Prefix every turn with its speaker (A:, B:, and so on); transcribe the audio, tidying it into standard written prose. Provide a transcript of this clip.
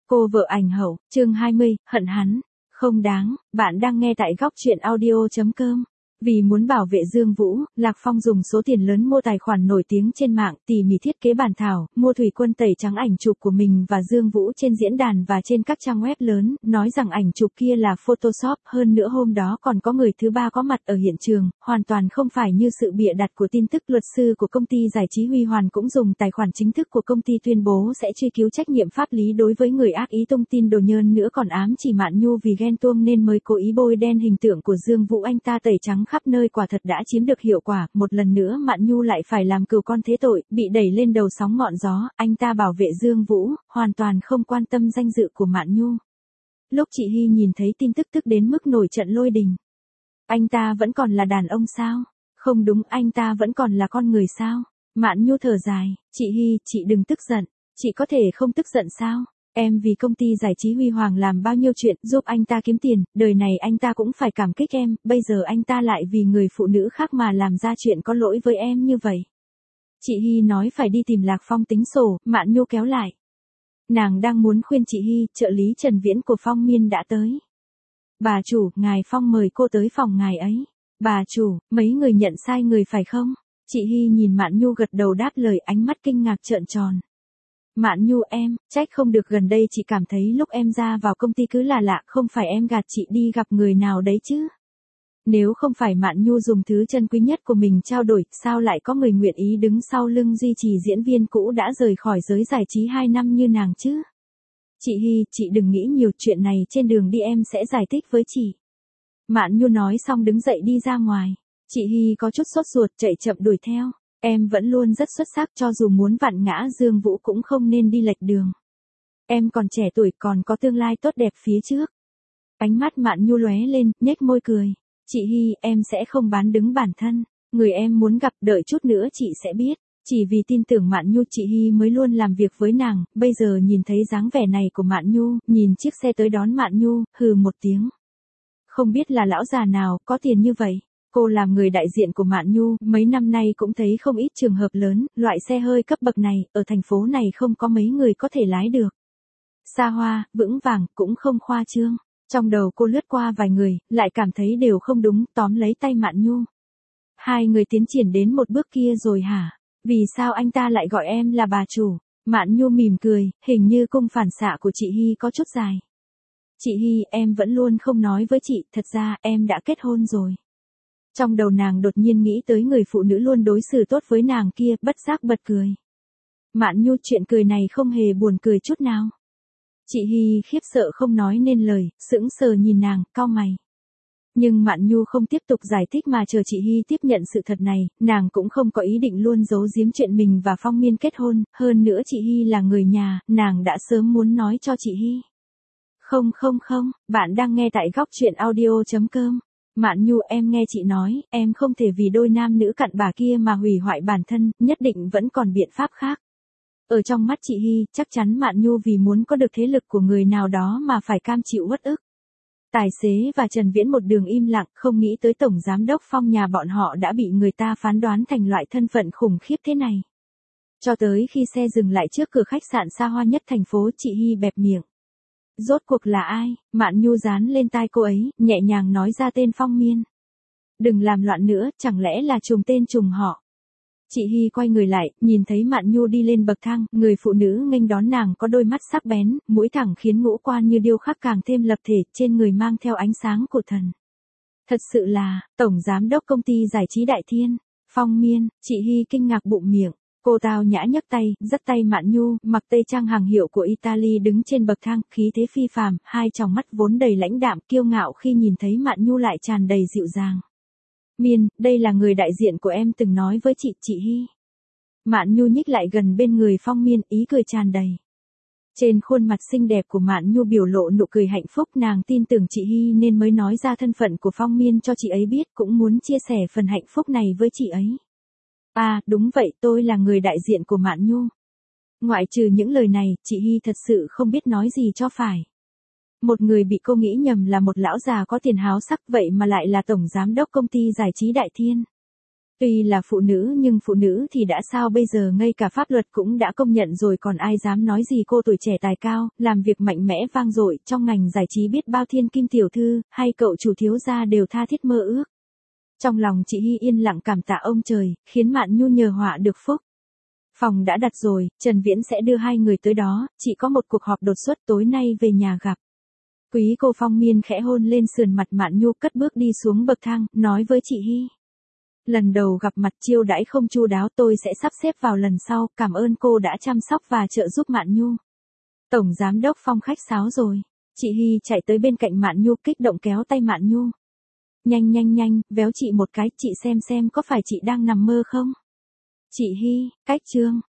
A: Cô vợ ảnh hậu, chương 20, hận hắn. Không đáng, bạn đang nghe tại góc truyện audio.com. Vì muốn bảo vệ Dương Vũ, Lạc Phong dùng số tiền lớn mua tài khoản nổi tiếng trên mạng, tỉ mỉ thiết kế bản thảo, mua thủy quân tẩy trắng ảnh chụp của mình và Dương Vũ trên diễn đàn và trên các trang web lớn, nói rằng ảnh chụp kia là Photoshop, hơn nữa hôm đó còn có người thứ ba có mặt ở hiện trường, hoàn toàn không phải như sự bịa đặt của tin tức. Luật sư của công ty giải trí Huy Hoàn cũng dùng tài khoản chính thức của công ty tuyên bố sẽ truy cứu trách nhiệm pháp lý đối với người ác ý tung tin đồ nhơn nữa, còn ám chỉ Mạn Nhu vì ghen tuông nên mới cố ý bôi đen hình tượng của Dương Vũ. Anh ta tẩy trắng khắp nơi quả thật đã chiếm được hiệu quả, một lần nữa Mạn Nhu lại phải làm cừu con thế tội, bị đẩy lên đầu sóng ngọn gió. Anh ta bảo vệ Dương Vũ, hoàn toàn không quan tâm danh dự của Mạn Nhu. Lúc chị Hy nhìn thấy tin tức tức đến mức nổi trận lôi đình. Anh ta vẫn còn là đàn ông sao? Không đúng, anh ta vẫn còn là con người sao? Mạn Nhu thở dài, chị Hy, chị đừng tức giận, chị có thể không tức giận sao? Em vì công ty giải trí Huy Hoàng làm bao nhiêu chuyện, giúp anh ta kiếm tiền, đời này anh ta cũng phải cảm kích em, bây giờ anh ta lại vì người phụ nữ khác mà làm ra chuyện có lỗi với em như vậy. Chị Hy nói phải đi tìm Lạc Phong tính sổ, Mạn Nhu kéo lại. Nàng đang muốn khuyên chị Hy, trợ lý Trần Viễn của Phong Miên đã tới. Bà chủ, ngài Phong mời cô tới phòng ngài ấy. Bà chủ, mấy người nhận sai người phải không? Chị Hy nhìn Mạn Nhu gật đầu đáp lời, ánh mắt kinh ngạc trợn tròn. Mạn Nhu em, trách không được, gần đây chị cảm thấy lúc em ra vào công ty cứ là lạ, không phải em gạt chị đi gặp người nào đấy chứ? Nếu không phải Mạn Nhu dùng thứ chân quý nhất của mình trao đổi, sao lại có người nguyện ý đứng sau lưng duy trì diễn viên cũ đã rời khỏi giới giải trí 2 năm như nàng chứ? Chị Hy, chị đừng nghĩ nhiều, chuyện này trên đường đi em sẽ giải thích với chị. Mạn Nhu nói xong đứng dậy đi ra ngoài. Chị Hy có chút sốt ruột chạy chậm đuổi theo. Em vẫn luôn rất xuất sắc, cho dù muốn vặn ngã Dương Vũ cũng không nên đi lệch đường. Em còn trẻ tuổi, còn có tương lai tốt đẹp phía trước. Ánh mắt Mạn Nhu lóe lên, nhếch môi cười. Chị Hy, em sẽ không bán đứng bản thân. Người em muốn gặp, đợi chút nữa chị sẽ biết. Chỉ vì tin tưởng Mạn Nhu, chị Hy mới luôn làm việc với nàng. Bây giờ nhìn thấy dáng vẻ này của Mạn Nhu, nhìn chiếc xe tới đón Mạn Nhu, hừ một tiếng. Không biết là lão già nào có tiền như vậy. Cô làm người đại diện của Mạn Nhu, mấy năm nay cũng thấy không ít trường hợp lớn, loại xe hơi cấp bậc này, ở thành phố này không có mấy người có thể lái được. Xa hoa, vững vàng, cũng không khoa trương. Trong đầu cô lướt qua vài người, lại cảm thấy đều không đúng, tóm lấy tay Mạn Nhu. Hai người tiến triển đến một bước kia rồi hả? Vì sao anh ta lại gọi em là bà chủ? Mạn Nhu mỉm cười, hình như cung phản xạ của chị Hy có chút dài. Chị Hy, em vẫn luôn không nói với chị, thật ra em đã kết hôn rồi. Trong đầu nàng đột nhiên nghĩ tới người phụ nữ luôn đối xử tốt với nàng kia, bất giác bật cười. Mạn Nhu, chuyện cười này không hề buồn cười chút nào. Chị Hy khiếp sợ không nói nên lời, sững sờ nhìn nàng, cau mày. Nhưng Mạn Nhu không tiếp tục giải thích mà chờ chị Hy tiếp nhận sự thật này, nàng cũng không có ý định luôn giấu giếm chuyện mình và Phong Miên kết hôn, hơn nữa chị Hy là người nhà, nàng đã sớm muốn nói cho chị Hy. Không, bạn đang nghe tại góc truyện audio.com. Mạn Nhu, em nghe chị nói, em không thể vì đôi nam nữ cặn bã kia mà hủy hoại bản thân, nhất định vẫn còn biện pháp khác. Ở trong mắt chị Hy, chắc chắn Mạn Nhu vì muốn có được thế lực của người nào đó mà phải cam chịu uất ức. Tài xế và Trần Viễn một đường im lặng, không nghĩ tới tổng giám đốc Phong nhà bọn họ đã bị người ta phán đoán thành loại thân phận khủng khiếp thế này. Cho tới khi xe dừng lại trước cửa khách sạn xa hoa nhất thành phố, chị Hy bẹp miệng. Rốt cuộc là ai? Mạn Nhu dán lên tai cô ấy, nhẹ nhàng nói ra tên Phong Miên. Đừng làm loạn nữa, chẳng lẽ là trùng tên trùng họ. Chị Hy quay người lại, nhìn thấy Mạn Nhu đi lên bậc thang, người phụ nữ nghênh đón nàng có đôi mắt sắc bén, mũi thẳng khiến ngũ quan như điêu khắc càng thêm lập thể, trên người mang theo ánh sáng của thần. Thật sự là, tổng giám đốc công ty giải trí Đại Thiên, Phong Miên. Chị Hy kinh ngạc bụng miệng. Cô tao nhã nhấc tay, dắt tay Mạn Nhu, mặc tây trang hàng hiệu của Italy đứng trên bậc thang, khí thế phi phàm, hai tròng mắt vốn đầy lãnh đạm, kiêu ngạo khi nhìn thấy Mạn Nhu lại tràn đầy dịu dàng. Miên, đây là người đại diện của em từng nói với chị Hy. Mạn Nhu nhích lại gần bên người Phong Miên, ý cười tràn đầy. Trên khuôn mặt xinh đẹp của Mạn Nhu biểu lộ nụ cười hạnh phúc, nàng tin tưởng chị Hy nên mới nói ra thân phận của Phong Miên cho chị ấy biết, cũng muốn chia sẻ phần hạnh phúc này với chị ấy. À, đúng vậy, tôi là người đại diện của Mạn Nhu. Ngoại trừ những lời này, chị Hy thật sự không biết nói gì cho phải. Một người bị cô nghĩ nhầm là một lão già có tiền háo sắc, vậy mà lại là tổng giám đốc công ty giải trí Đại Thiên. Tuy là phụ nữ nhưng phụ nữ thì đã sao bây giờ, ngay cả pháp luật cũng đã công nhận rồi, còn ai dám nói gì cô tuổi trẻ tài cao, làm việc mạnh mẽ vang dội, trong ngành giải trí biết bao thiên kim tiểu thư, hay cậu chủ thiếu gia đều tha thiết mơ ước. Trong lòng chị Hy yên lặng cảm tạ ông trời, khiến Mạn Nhu nhờ họa được phúc. Phòng đã đặt rồi, Trần Viễn sẽ đưa hai người tới đó, chị có một cuộc họp đột xuất tối nay về nhà gặp. Quý cô Phong Miên khẽ hôn lên sườn mặt Mạn Nhu, cất bước đi xuống bậc thang, nói với chị Hy. Lần đầu gặp mặt chiêu đãi không chu đáo, tôi sẽ sắp xếp vào lần sau, cảm ơn cô đã chăm sóc và trợ giúp Mạn Nhu. Tổng giám đốc Phong khách sáo rồi. Chị Hy chạy tới bên cạnh Mạn Nhu, kích động kéo tay Mạn Nhu. Nhanh nhanh nhanh, véo chị một cái, chị xem có phải chị đang nằm mơ không? Chị Hy, cách chương.